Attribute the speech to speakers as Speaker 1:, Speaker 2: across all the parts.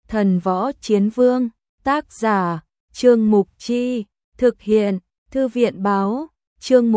Speaker 1: Thần Võ Chiến Vương, tác giả, Trương Mục Chi, thực hiện, Thư viện Báo, chương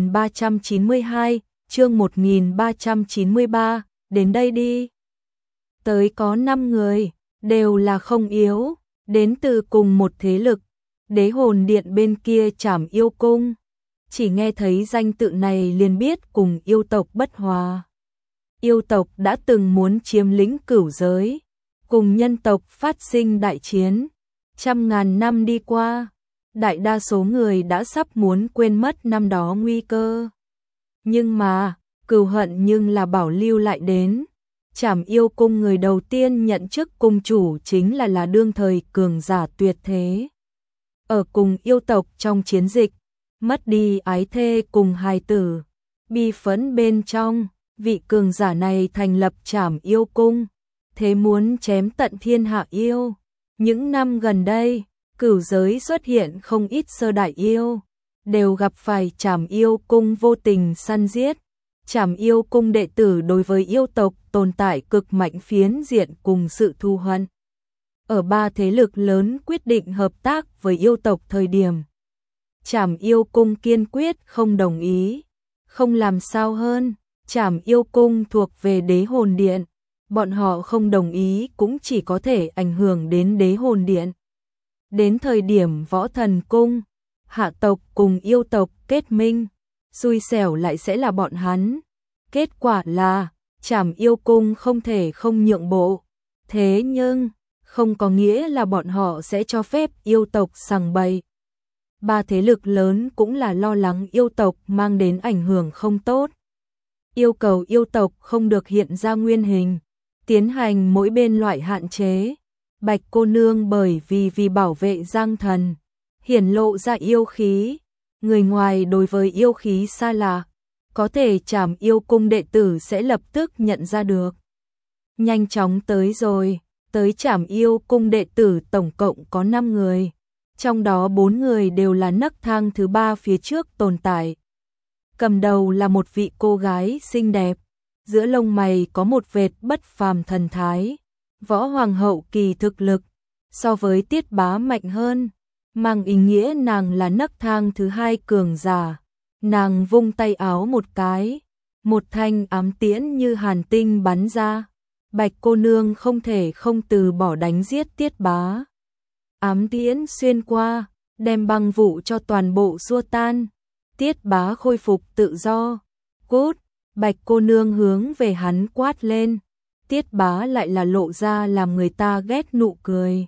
Speaker 1: 1392, chương 1393, đến đây đi. Tới có 5 người, đều là không yếu, đến từ cùng một thế lực, Đế Hồn Điện bên kia Trảm Yêu Cung. Chỉ nghe thấy danh tự này liền biết cùng yêu tộc bất hòa. Yêu tộc đã từng muốn chiếm lĩnh Cửu Giới, cùng nhân tộc phát sinh đại chiến. Trăm ngàn năm đi qua, đại đa số người đã sắp muốn quên mất năm đó nguy cơ. Nhưng mà, cừu hận nhưng là bảo lưu lại đến. Trảm Yêu Cung người đầu tiên nhận chức cung chủ chính là đương thời cường giả tuyệt thế. Ở cùng yêu tộc trong chiến dịch, mất đi ái thê cùng hài tử, bi phẫn bên trong, vị cường giả này thành lập Trảm Yêu Cung, thế muốn chém tận thiên hạ yêu. Những năm gần đây, Cửu Giới xuất hiện không ít sơ đại yêu, đều gặp phải Trảm Yêu Cung vô tình săn giết. Trảm Yêu Cung đệ tử đối với yêu tộc tồn tại cực mạnh phiến diện cùng sự thù hận. Ở ba thế lực lớn quyết định hợp tác với yêu tộc thời điểm, Trảm Yêu Cung kiên quyết không đồng ý, không làm sao hơn. Trảm Yêu Cung thuộc về Đế Hồn Điện, bọn họ không đồng ý cũng chỉ có thể ảnh hưởng đến Đế Hồn Điện. Đến thời điểm Võ Thần Cung, hạ tộc cùng yêu tộc kết minh, xui xẻo lại sẽ là bọn hắn. Kết quả là, Trảm Yêu Cung không thể không nhượng bộ. Thế nhưng, không có nghĩa là bọn họ sẽ cho phép yêu tộc sằng bậy. Ba thế lực lớn cũng là lo lắng yêu tộc mang đến ảnh hưởng không tốt. Yêu cầu yêu tộc không được hiện ra nguyên hình, tiến hành mỗi bên loại hạn chế. Bạch cô nương bởi vì bảo vệ Giang Thần, hiển lộ ra yêu khí, người ngoài đối với yêu khí xa lạ, có thể Trảm Yêu Cung đệ tử sẽ lập tức nhận ra được. Nhanh chóng tới rồi, tới Trảm Yêu Cung đệ tử tổng cộng có 5 người, trong đó 4 người đều là nấc thang thứ 3 phía trước tồn tại. Cầm đầu là một vị cô gái xinh đẹp, giữa lông mày có một vệt bất phàm thần thái, võ hoàng hậu kỳ thực lực, so với Tiết Bá mạnh hơn, mang ý nghĩa nàng là nấc thang thứ 2 cường giả. Nàng vung tay áo một cái, một thanh ám tiễn như hàn tinh bắn ra. Bạch cô nương không thể không từ bỏ đánh giết Tiết Bá. Ám tiễn xuyên qua, đem băng vụ cho toàn bộ xua tan. Tiết Bá khôi phục tự do. Cút, Bạch cô nương hướng về hắn quát lên. Tiết Bá lại là lộ ra làm người ta ghét nụ cười.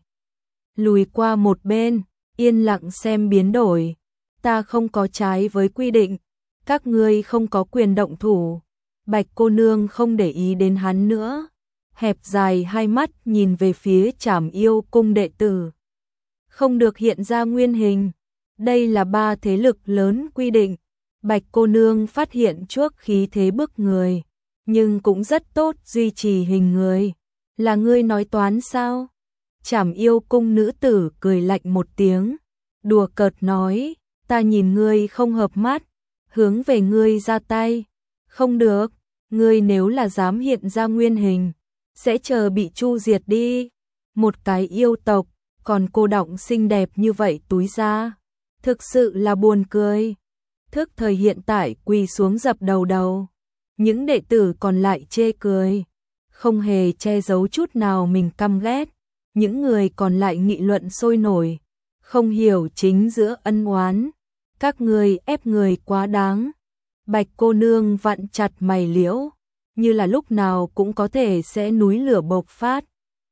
Speaker 1: Lùi qua một bên, yên lặng xem biến đổi. Ta không có trái với quy định, các ngươi không có quyền động thủ. Bạch cô nương không để ý đến hắn nữa, hẹp dài hai mắt nhìn về phía Trảm Yêu Cung đệ tử. Không được hiện ra nguyên hình, đây là ba thế lực lớn quy định. Bạch cô nương phát hiện chuốc khí thế bức người, nhưng cũng rất tốt duy trì hình người. Là ngươi nói toán sao? Trảm Yêu Cung nữ tử cười lạnh một tiếng, đùa cợt nói, ta nhìn ngươi không hợp mắt, hướng về ngươi ra tay. Không được, ngươi nếu là dám hiện ra nguyên hình, sẽ chờ bị chu diệt đi. Một cái yêu tộc, còn cô đọng xinh đẹp như vậy túi ra, thực sự là buồn cười. Thức thời hiện tại quỳ xuống dập đầu. Những đệ tử còn lại chê cười, không hề che giấu chút nào mình căm ghét. Những người còn lại nghị luận sôi nổi, không hiểu chính giữa ân oán. Các người ép người quá đáng. Bạch cô nương vặn chặt mày liễu, như là lúc nào cũng có thể sẽ núi lửa bộc phát.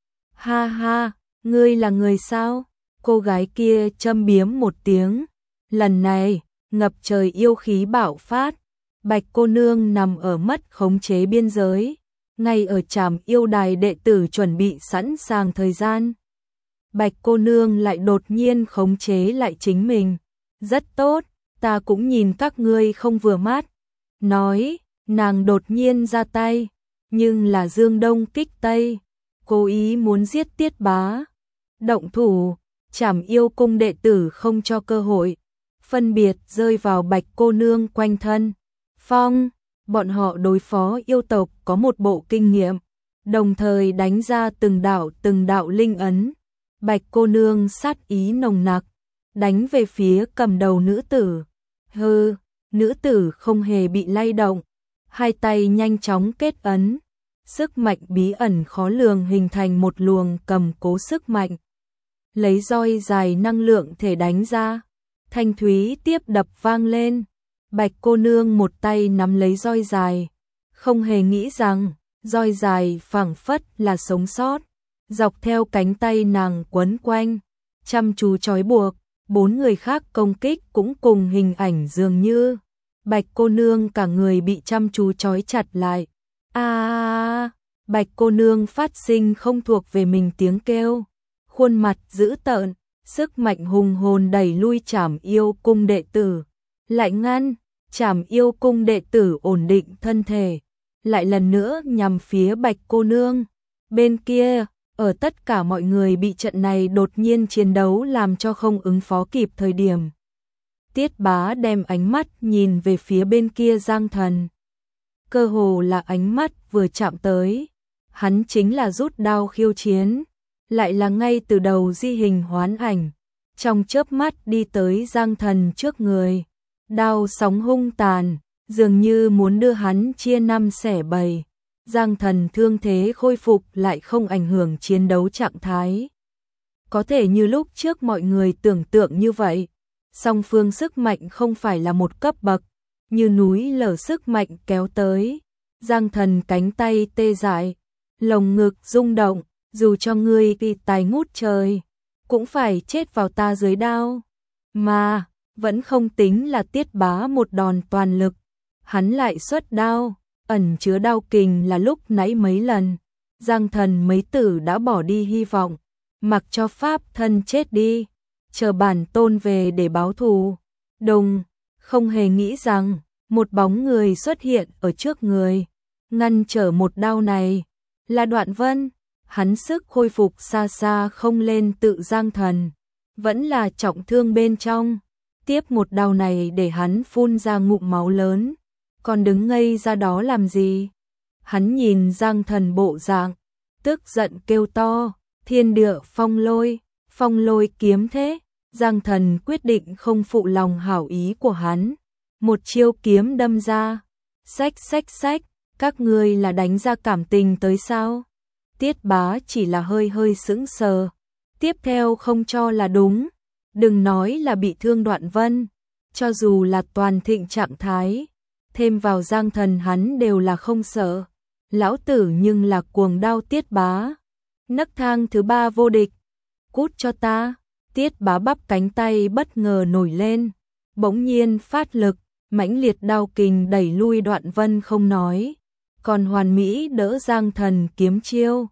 Speaker 1: Ha ha, ngươi là người sao? Cô gái kia châm biếm một tiếng. Lần này, ngập trời yêu khí bạo phát. Bạch cô nương nằm ở mất khống chế biên giới, ngay ở Trảm Yêu Đài đệ tử chuẩn bị sẵn sàng thời gian. Bạch cô nương lại đột nhiên khống chế lại chính mình. Rất tốt, ta cũng nhìn các ngươi không vừa mắt. Nói, nàng đột nhiên ra tay, nhưng là dương đông kích tây, cố ý muốn giết Tiết Bá. Động thủ, Trảm Yêu Cung đệ tử không cho cơ hội, phân biệt rơi vào Bạch cô nương quanh thân. Phong, bọn họ đối phó yêu tộc có một bộ kinh nghiệm, đồng thời đánh ra từng đạo linh ấn. Bạch cô nương sát ý nồng nặc, đánh về phía cầm đầu nữ tử. Hừ, nữ tử không hề bị lay động, hai tay nhanh chóng kết ấn. Sức mạnh bí ẩn khó lường hình thành một luồng cầm cố sức mạnh. Lấy roi dài năng lượng thể đánh ra, thanh thúy tiếp đập vang lên. Bạch cô nương một tay nắm lấy roi dài, không hề nghĩ rằng roi dài phảng phất là sống sót, dọc theo cánh tay nàng quấn quanh, chăm chú trói buộc. Bốn người khác công kích cũng cùng hình ảnh dường như. Bạch cô nương cả người bị chăm chú trói chặt lại. Bạch cô nương phát sinh không thuộc về mình tiếng kêu, khuôn mặt dữ tợn, sức mạnh hùng hồn đẩy lui Trảm Yêu cung đệ tử, lại ngăn Trảm Yêu cung đệ tử ổn định thân thể, lại lần nữa nhằm phía Bạch cô nương. Bên kia, ở tất cả mọi người bị trận này đột nhiên chiến đấu làm cho không ứng phó kịp thời điểm. Tiết Bá đem ánh mắt nhìn về phía bên kia Giang Thần. Cơ hồ là ánh mắt vừa chạm tới, hắn chính là rút đao khiêu chiến, lại là ngay từ đầu di hình hoán ảnh, trong chớp mắt đi tới Giang Thần trước người, đao sóng hung tàn, dường như muốn đưa hắn chia năm xẻ bảy. Giang Thần thương thế khôi phục lại không ảnh hưởng chiến đấu trạng thái. Có thể như lúc trước mọi người tưởng tượng như vậy, song phương sức mạnh không phải là một cấp bậc, như núi lở sức mạnh kéo tới. Giang Thần cánh tay tê dại, lồng ngực rung động, dù cho ngươi bị tài ngút trời, cũng phải chết vào ta dưới đao. Mà, vẫn không tính là Tiết Bá một đòn toàn lực, hắn lại xuất đao, ẩn chứa đao kình là lúc nãy mấy lần. Giang Thần mấy tử đã bỏ đi hy vọng, mặc cho pháp thân chết đi, chờ bản tôn về để báo thù. Đùng, không hề nghĩ rằng một bóng người xuất hiện ở trước người, ngăn trở một đao này, là Đoạn Vân. Hắn sức khôi phục xa xa không lên tự Giang Thần, vẫn là trọng thương bên trong, tiếp một đao này để hắn phun ra ngụm máu lớn, còn đứng ngây ra đó làm gì? Hắn nhìn Giang Thần bộ dạng, tức giận kêu to, thiên địa phong lôi kiếm thế. Giang Thần quyết định không phụ lòng hảo ý của hắn, một chiêu kiếm đâm ra, xách, các ngươi là đánh ra cảm tình tới sao? Tiết Bá chỉ là hơi sững sờ, tiếp theo không cho là đúng, đừng nói là bị thương Đoạn Vân, cho dù là toàn thịnh trạng thái, thêm vào Giang Thần hắn đều là không sợ. Lão tử nhưng là cuồng đao Tiết Bá, nấc thang thứ 3 vô địch, cút cho ta. Tiết Bá bắp cánh tay bất ngờ nổi lên, bỗng nhiên phát lực, mãnh liệt đao kình đẩy lui Đoạn Vân không nói, còn hoàn mỹ đỡ Giang Thần kiếm chiêu.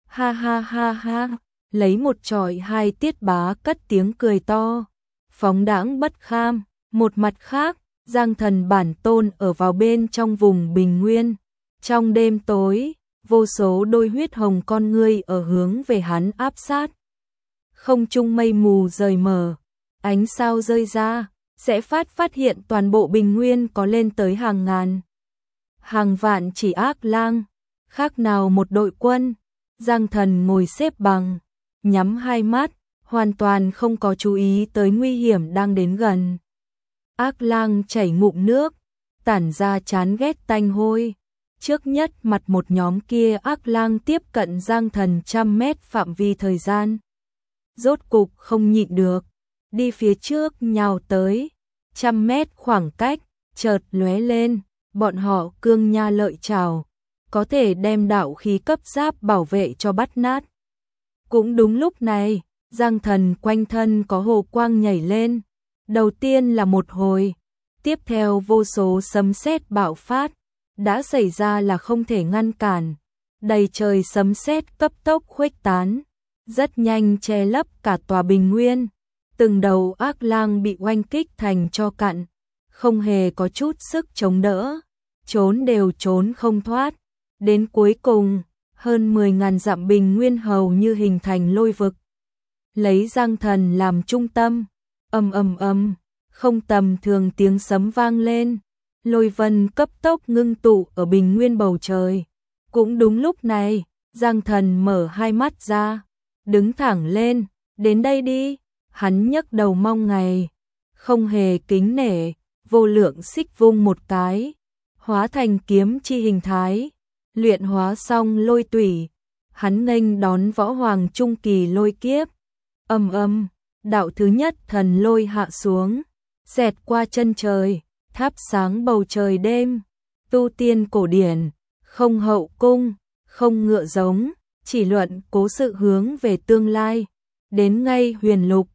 Speaker 1: Ha, lấy một chọi hai. Tiết Bá cất tiếng cười to, phóng đãng bất kham. Một mặt khác, Giang Thần bản tôn ở vào bên trong vùng bình nguyên, trong đêm tối, vô số đôi huyết hồng con ngươi ở hướng về hắn áp sát. Không trung mây mù rời mờ, ánh sao rơi ra, sẽ phát hiện toàn bộ bình nguyên có lên tới hàng ngàn, hàng vạn chỉ ác lang, khác nào một đội quân. Giang Thần ngồi xếp bằng, nhắm hai mắt, hoàn toàn không có chú ý tới nguy hiểm đang đến gần. Ác lang chảy ngụm nước, tản ra chán ghét tanh hôi. Trước nhất mặt một nhóm kia ác lang tiếp cận Giang Thần 100 mét phạm vi thời gian. Rốt cục không nhịn được, đi phía trước nhào tới, 100 mét khoảng cách, chợt lóe lên, bọn họ cương nha lợi chảo, có thể đem đạo khí cấp giáp bảo vệ cho bắt nát. Cũng đúng lúc này, Giang Thần quanh thân có hồ quang nhảy lên, đầu tiên là một hồi, tiếp theo vô số sấm sét bạo phát, đã xảy ra là không thể ngăn cản, đầy trời sấm sét cấp tốc khuếch tán, rất nhanh che lấp cả tòa bình nguyên, từng đầu ác lang bị oanh kích thành tro cặn, không hề có chút sức chống đỡ, trốn đều trốn không thoát. Đến cuối cùng, hơn 10.000 dặm bình nguyên hầu như hình thành lôi vực. Lấy Giang Thần làm trung tâm, ầm, không tầm thường tiếng sấm vang lên, lôi vân cấp tốc ngưng tụ ở bình nguyên bầu trời. Cũng đúng lúc này, Giang Thần mở hai mắt ra, đứng thẳng lên, đến đây đi, hắn nhấc đầu mong ngày, không hề kính nể, vô lượng xích vung một cái, hóa thành kiếm chi hình thái, luyện hóa xong lôi tủy, hắn nghênh đón võ hoàng trung kỳ lôi kiếp, ầm ầm, đạo thứ nhất thần lôi hạ xuống, xẹt qua chân trời, thắp sáng bầu trời đêm, tu tiên cổ điển, không hậu cung, không ngựa giống, chỉ luận cố sự hướng về tương lai, đến ngay huyền lục,